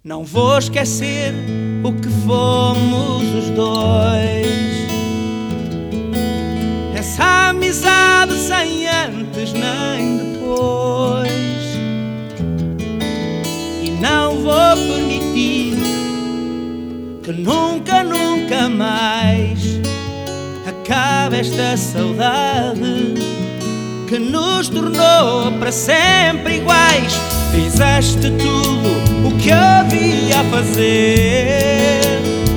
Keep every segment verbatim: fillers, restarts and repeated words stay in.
Não vou esquecer o que fomos os dois, essa amizade sem antes nem depois. E não vou permitir que nunca, nunca mais acabe esta saudade que nos tornou para sempre iguais. Fizeste tudo o que havia a fazer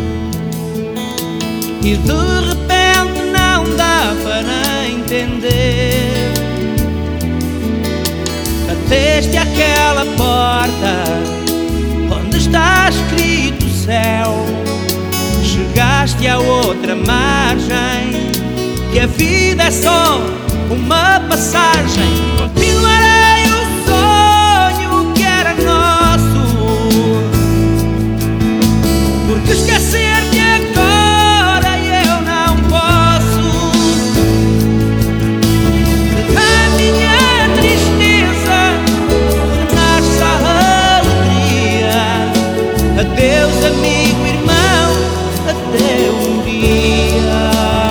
e de repente não dá para entender. Bateste àquela porta onde está escrito céu, chegaste a outra margem, que a vida é só uma passagem. Continuarei o sonho que era nosso, porque esquecer-te agora eu não posso. A minha tristeza renasce a alegria. Adeus, amigo, irmão, até um dia.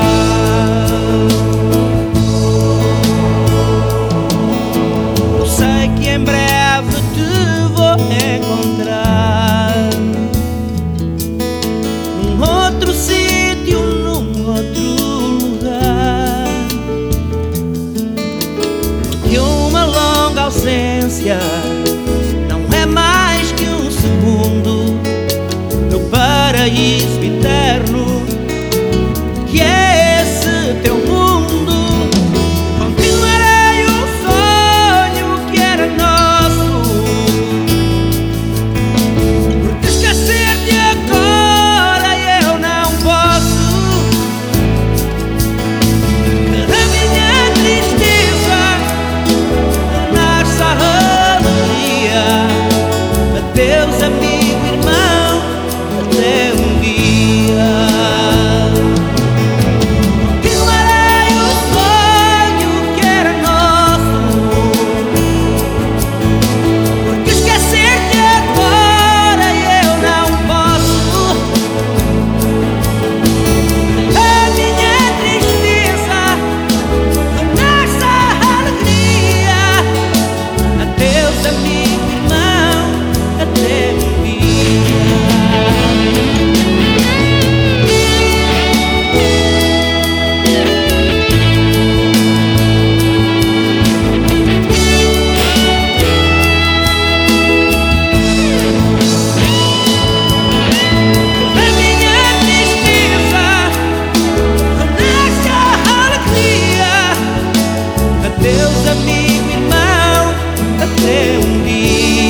Em breve te vou encontrar num outro sítio, num outro lugar, porque uma longa ausência não é mais que um segundo no paraíso eterno que é esse teu mundo. Deus, amigo, irmão, até um dia. Continuarei o sonho que era nosso, porque esquecer-te agora eu não posso. A minha tristeza renasce a alegria. Adeus, amigo, irmão, até um dia. A minha tristeza renasce a alegria. Adeus, amigo, irmão, até um dia.